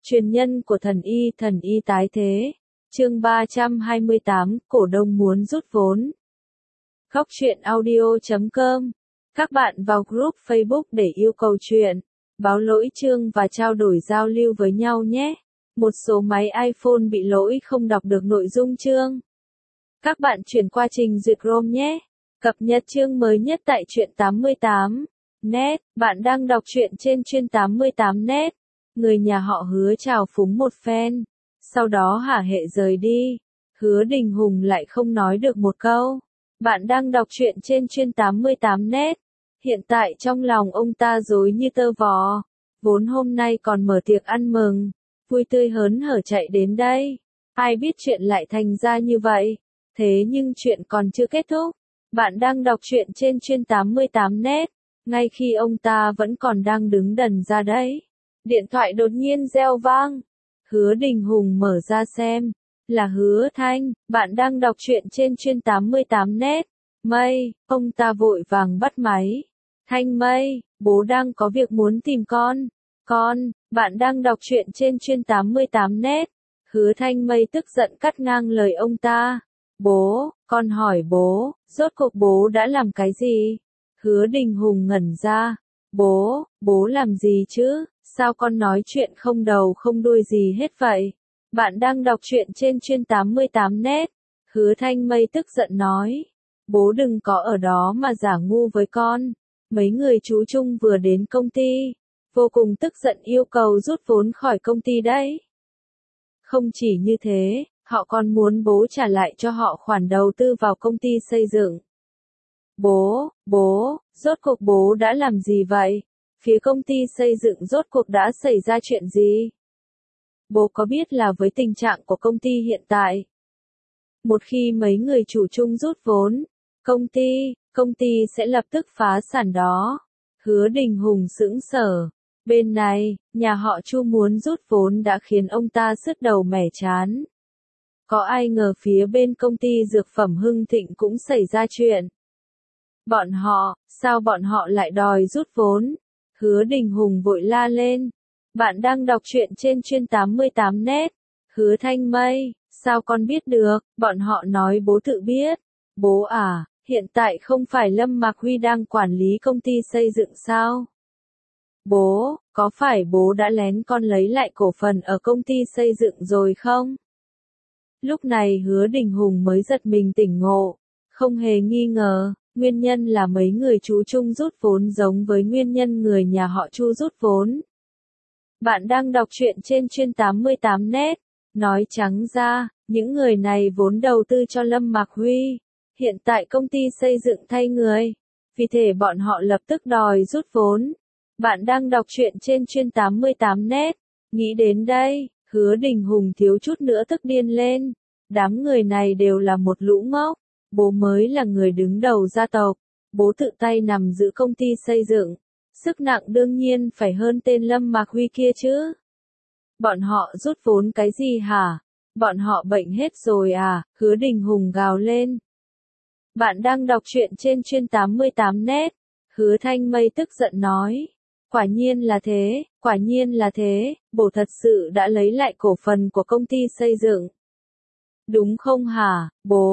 Truyền nhân của thần y tái thế. Chương 328, cổ đông muốn rút vốn. Góc truyện audio.com. Các bạn vào group Facebook để yêu cầu chuyện, báo lỗi chương và trao đổi giao lưu với nhau nhé. Một số máy iPhone bị lỗi không đọc được nội dung chương. Các bạn chuyển qua trình duyệt Chrome nhé. Cập nhật chương mới nhất tại truyện 88net. Bạn đang đọc truyện trên truyện 88net. Người nhà họ Hứa trào phúng một phen, sau đó hả hệ rời đi. Hứa Đình Hùng lại không nói được một câu. Bạn đang đọc truyện trên truyện 88net. Hiện tại trong lòng ông ta rối như tơ vò. Vốn hôm nay còn mở tiệc ăn mừng, vui tươi hớn hở chạy đến đây. Ai biết chuyện lại thành ra như vậy. Thế nhưng chuyện còn chưa kết thúc. Bạn đang đọc truyện trên truyện 88net. Ngay khi ông ta vẫn còn đang đứng đần ra đấy, điện thoại đột nhiên reo vang. Hứa Đình Hùng mở ra xem. Là Hứa Thanh. Bạn đang đọc truyện trên truyện 88net. Mây. Ông ta vội vàng bắt máy. Thanh Mây, bố đang có việc muốn tìm con. Con. Bạn đang đọc truyện trên truyện 88net. Hứa Thanh Mây tức giận cắt ngang lời ông ta. Bố, con hỏi bố, rốt cuộc bố đã làm cái gì? Hứa Đình Hùng ngẩn ra. Bố làm gì chứ? Sao con nói chuyện không đầu không đuôi gì hết vậy? Bạn đang đọc truyện trên truyện 88net. Hứa Thanh Mây tức giận nói. Bố đừng có ở đó mà giả ngu với con. Mấy người chú Trung vừa đến công ty, vô cùng tức giận yêu cầu rút vốn khỏi công ty đấy. Không chỉ như thế, họ còn muốn bố trả lại cho họ khoản đầu tư vào công ty xây dựng. Bố, rốt cuộc bố đã làm gì vậy? Phía công ty xây dựng rốt cuộc đã xảy ra chuyện gì? Bố có biết là với tình trạng của công ty hiện tại, một khi mấy người chủ chung rút vốn, công ty sẽ lập tức phá sản đó. Hứa Đình Hùng sững sờ. Bên này, nhà họ Chu muốn rút vốn đã khiến ông ta sứt đầu mẻ trán. Có ai ngờ phía bên công ty dược phẩm Hưng Thịnh cũng xảy ra chuyện. Sao bọn họ lại đòi rút vốn? Hứa Đình Hùng vội la lên. Bạn đang đọc truyện trên truyện 88net. Hứa Thanh Mây, sao con biết được? Bọn họ nói bố tự biết. Bố à, hiện tại không phải Lâm Mạc Huy đang quản lý công ty xây dựng sao? Bố, có phải bố đã lén con lấy lại cổ phần ở công ty xây dựng rồi không? Lúc này Hứa Đình Hùng mới giật mình tỉnh ngộ. Không hề nghi ngờ, nguyên nhân là mấy người chú Trung rút vốn giống với nguyên nhân người nhà họ Chu rút vốn. Bạn đang đọc truyện trên truyện 88net. Nói trắng ra, những người này vốn đầu tư cho Lâm Mạc Huy. Hiện tại công ty xây dựng thay người. Vì thế bọn họ lập tức đòi rút vốn. Bạn đang đọc truyện trên truyện 88net. Nghĩ đến đây, Hứa Đình Hùng thiếu chút nữa tức điên lên. Đám người này đều là một lũ ngốc. Bố mới là người đứng đầu gia tộc. Bố tự tay nằm giữ công ty xây dựng. Sức nặng đương nhiên phải hơn tên Lâm Mạc Huy kia chứ. Bọn họ rút vốn cái gì hả? Bọn họ bệnh hết rồi à? Hứa Đình Hùng gào lên. Bạn đang đọc truyện trên truyện 88net. Hứa Thanh Mây tức giận nói. Quả nhiên là thế, bố thật sự đã lấy lại cổ phần của công ty xây dựng. Đúng không hả?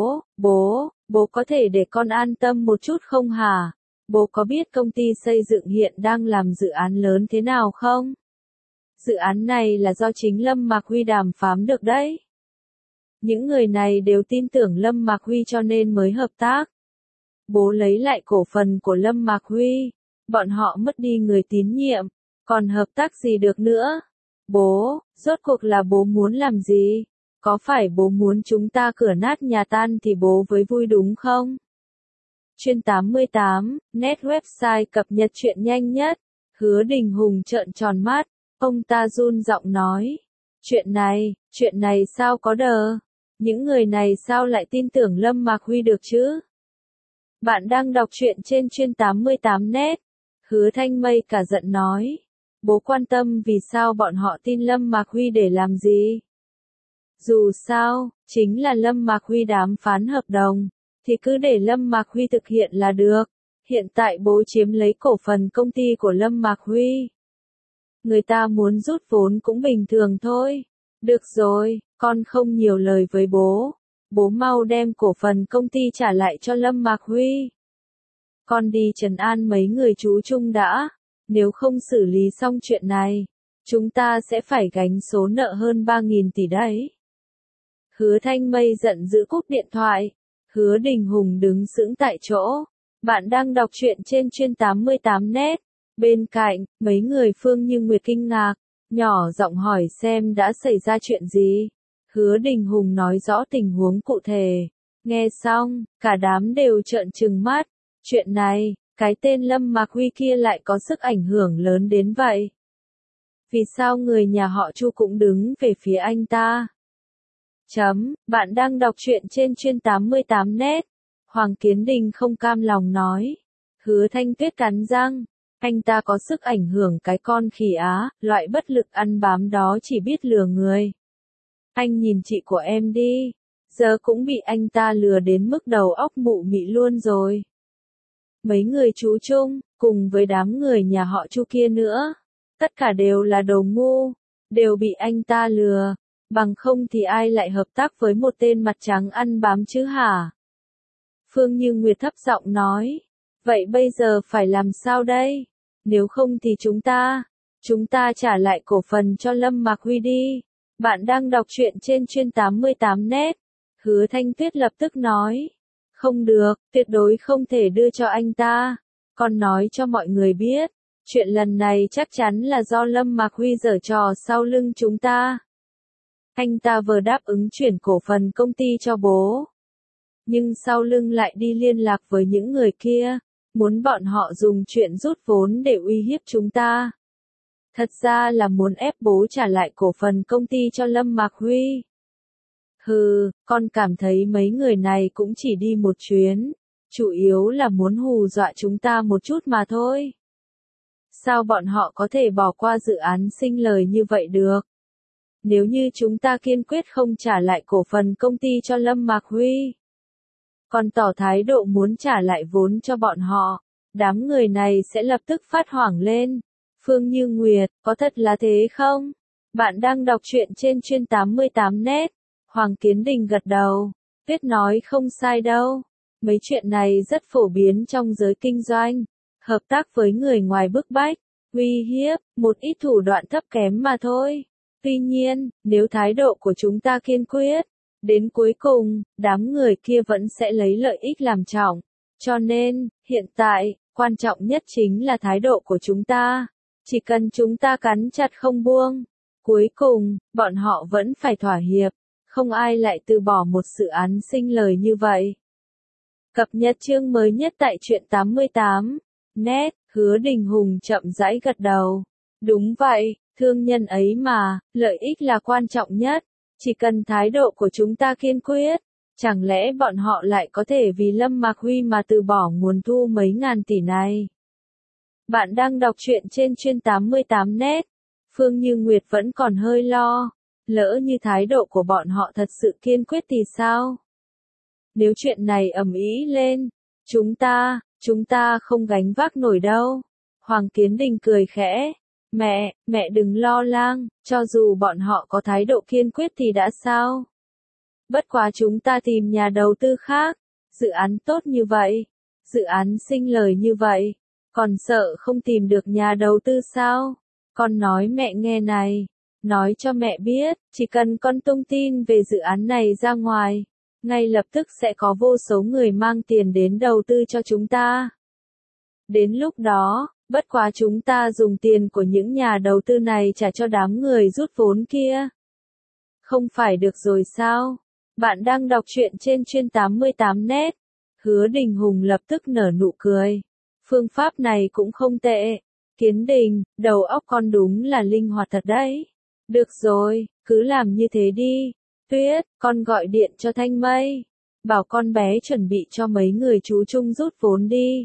Bố có thể để con an tâm một chút không hả? Bố có biết công ty xây dựng hiện đang làm dự án lớn thế nào không? Dự án này là do chính Lâm Mạc Huy đàm phán được đấy. Những người này đều tin tưởng Lâm Mạc Huy cho nên mới hợp tác. Bố lấy lại cổ phần của Lâm Mạc Huy. Bọn họ mất đi người tín nhiệm. Còn hợp tác gì được nữa? Bố, rốt cuộc là bố muốn làm gì? Có phải bố muốn chúng ta cửa nát nhà tan thì bố với vui đúng không? Truyện 88, net website cập nhật chuyện nhanh nhất. Hứa Đình Hùng trợn tròn mắt. Ông ta run giọng nói. Chuyện này sao có đờ? Những người này sao lại tin tưởng Lâm Mạc Huy được chứ? Bạn đang đọc truyện trên truyện 88net. Hứa Thanh Mây cả giận nói. Bố quan tâm vì sao bọn họ tin Lâm Mạc Huy để làm gì? Dù sao, chính là Lâm Mạc Huy đàm phán hợp đồng, thì cứ để Lâm Mạc Huy thực hiện là được. Hiện tại bố chiếm lấy cổ phần công ty của Lâm Mạc Huy. Người ta muốn rút vốn cũng bình thường thôi. Được rồi, con không nhiều lời với bố. Bố mau đem cổ phần công ty trả lại cho Lâm Mạc Huy. Con đi trấn an mấy người chú Trung đã. Nếu không xử lý xong chuyện này, chúng ta sẽ phải gánh số nợ hơn 3.000 tỷ đấy. Hứa Thanh Mây giận dữ cúp điện thoại. Hứa Đình Hùng đứng sững tại chỗ. Bạn đang đọc truyện trên chuyên 88 net. Bên cạnh, mấy người Phương Như Nguyệt kinh ngạc, nhỏ giọng hỏi xem đã xảy ra chuyện gì. Hứa Đình Hùng nói rõ tình huống cụ thể. Nghe xong, cả đám đều trợn trừng mắt. Chuyện này, cái tên Lâm Mạc Huy kia lại có sức ảnh hưởng lớn đến vậy. Vì sao người nhà họ Chu cũng đứng về phía anh ta? Bạn đang đọc truyện trên chuyên 88 net. Hoàng Kiến Đình không cam lòng nói. Hứa Thanh Tuyết cắn răng. Anh ta có sức ảnh hưởng cái con khỉ á, loại bất lực ăn bám đó chỉ biết lừa người. Anh nhìn chị của em đi. Giờ cũng bị anh ta lừa đến mức đầu óc mụ mị luôn rồi. Mấy người chú Trung, cùng với đám người nhà họ Chu kia nữa. Tất cả đều là đồ ngu. Đều bị anh ta lừa. Bằng không thì ai lại hợp tác với một tên mặt trắng ăn bám chứ hả? Phương Như Nguyệt thấp giọng nói. Vậy bây giờ phải làm sao đây? Nếu không thì chúng ta trả lại cổ phần cho Lâm Mạc Huy đi. Bạn đang đọc truyện trên chuyên 88 net. Hứa Thanh Tuyết lập tức nói. Không được, tuyệt đối không thể đưa cho anh ta. Con nói cho mọi người biết. Chuyện lần này chắc chắn là do Lâm Mạc Huy giở trò sau lưng chúng ta. Anh ta vừa đáp ứng chuyển cổ phần công ty cho bố. Nhưng sau lưng lại đi liên lạc với những người kia. Muốn bọn họ dùng chuyện rút vốn để uy hiếp chúng ta. Thật ra là muốn ép bố trả lại cổ phần công ty cho Lâm Mạc Huy. Hừ, con cảm thấy mấy người này cũng chỉ đi một chuyến. Chủ yếu là muốn hù dọa chúng ta một chút mà thôi. Sao bọn họ có thể bỏ qua dự án sinh lời như vậy được? Nếu như chúng ta kiên quyết không trả lại cổ phần công ty cho Lâm Mạc Huy, còn tỏ thái độ muốn trả lại vốn cho bọn họ, đám người này sẽ lập tức phát hoảng lên. Phương Như Nguyệt, có thật là thế không? Bạn đang đọc truyện trên chuyên 88 net. Hoàng Kiến Đình gật đầu. Tuyết nói không sai đâu. Mấy chuyện này rất phổ biến trong giới kinh doanh. Hợp tác với người ngoài bức bách, uy hiếp, một ít thủ đoạn thấp kém mà thôi. Tuy nhiên, nếu thái độ của chúng ta kiên quyết, đến cuối cùng, đám người kia vẫn sẽ lấy lợi ích làm trọng. Cho nên, hiện tại, quan trọng nhất chính là thái độ của chúng ta. Chỉ cần chúng ta cắn chặt không buông, cuối cùng, bọn họ vẫn phải thỏa hiệp. Không ai lại từ bỏ một dự án sinh lời như vậy. Cập nhật chương mới nhất tại truyện 88 net. Hứa Đình Hùng chậm rãi gật đầu. Đúng vậy, thương nhân ấy mà, lợi ích là quan trọng nhất. Chỉ cần thái độ của chúng ta kiên quyết, chẳng lẽ bọn họ lại có thể vì Lâm Mạc Huy mà từ bỏ nguồn thu mấy ngàn tỷ này? Bạn đang đọc truyện trên chuyên 88 net. Phương Như Nguyệt vẫn còn hơi lo. Lỡ như thái độ của bọn họ thật sự kiên quyết thì sao? Nếu chuyện này ầm ĩ lên, chúng ta không gánh vác nổi đâu. Hoàng Kiến Đình cười khẽ. Mẹ đừng lo lắng, cho dù bọn họ có thái độ kiên quyết thì đã sao? Bất quá chúng ta tìm nhà đầu tư khác. Dự án tốt như vậy, dự án sinh lời như vậy, còn sợ không tìm được nhà đầu tư sao? Con nói mẹ nghe này, nói cho mẹ biết, chỉ cần con tung tin về dự án này ra ngoài, ngay lập tức sẽ có vô số người mang tiền đến đầu tư cho chúng ta. Đến lúc đó, bất quá chúng ta dùng tiền của những nhà đầu tư này trả cho đám người rút vốn kia. Không phải được rồi sao? Bạn đang đọc truyện trên chuyên 88 net. Hứa Đình Hùng lập tức nở nụ cười. Phương pháp này cũng không tệ. Kiến Đình, đầu óc con đúng là linh hoạt thật đấy. Được rồi, cứ làm như thế đi. Tuyết, con gọi điện cho Thanh Mây. Bảo con bé chuẩn bị cho mấy người chú Trung rút vốn đi.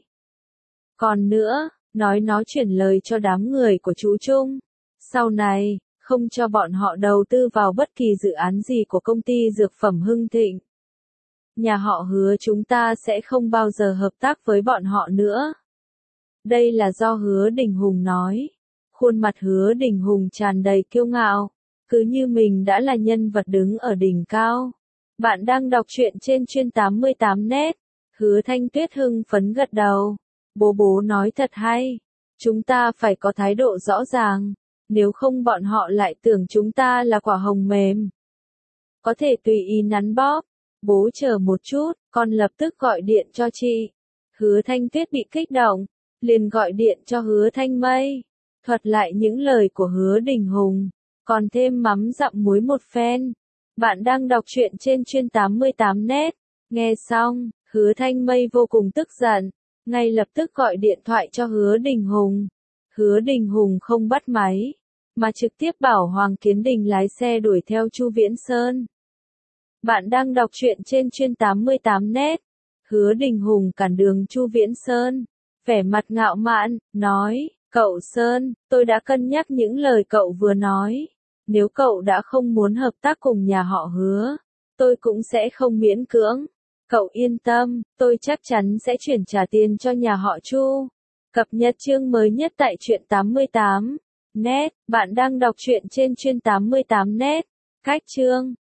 Còn nữa, nói nó chuyển lời cho đám người của chú Trung. Sau này, không cho bọn họ đầu tư vào bất kỳ dự án gì của công ty dược phẩm Hưng Thịnh. Nhà họ Hứa chúng ta sẽ không bao giờ hợp tác với bọn họ nữa. Đây là do Hứa Đình Hùng nói. Khuôn mặt Hứa Đình Hùng tràn đầy kiêu ngạo, cứ như mình đã là nhân vật đứng ở đỉnh cao. Bạn đang đọc truyện trên chuyên 88 net. Hứa Thanh Tuyết hưng phấn gật đầu. Bố nói thật hay. Chúng ta phải có thái độ rõ ràng. Nếu không bọn họ lại tưởng chúng ta là quả hồng mềm. Có thể tùy ý nắn bóp. Bố chờ một chút, con lập tức gọi điện cho chị. Hứa Thanh Tuyết bị kích động, liền gọi điện cho Hứa Thanh Mây. Thuật lại những lời của Hứa Đình Hùng, còn thêm mắm dặm muối một phen. Bạn đang đọc truyện trên chuyên 88 net. Nghe xong, Hứa Thanh Mây vô cùng tức giận, ngay lập tức gọi điện thoại cho Hứa Đình Hùng. Hứa Đình Hùng không bắt máy, mà trực tiếp bảo Hoàng Kiến Đình lái xe đuổi theo Chu Viễn Sơn. Bạn đang đọc truyện trên chuyên 88 net. Hứa Đình Hùng cản đường Chu Viễn Sơn, vẻ mặt ngạo mạn, nói, cậu Sơn, tôi đã cân nhắc những lời cậu vừa nói. Nếu cậu đã không muốn hợp tác cùng nhà họ Hứa, tôi cũng sẽ không miễn cưỡng. Cậu yên tâm, tôi chắc chắn sẽ chuyển trả tiền cho nhà họ Chu. Cập nhật chương mới nhất tại truyện 88 net. Bạn đang đọc truyện trên chuyên 88 net. Cách chương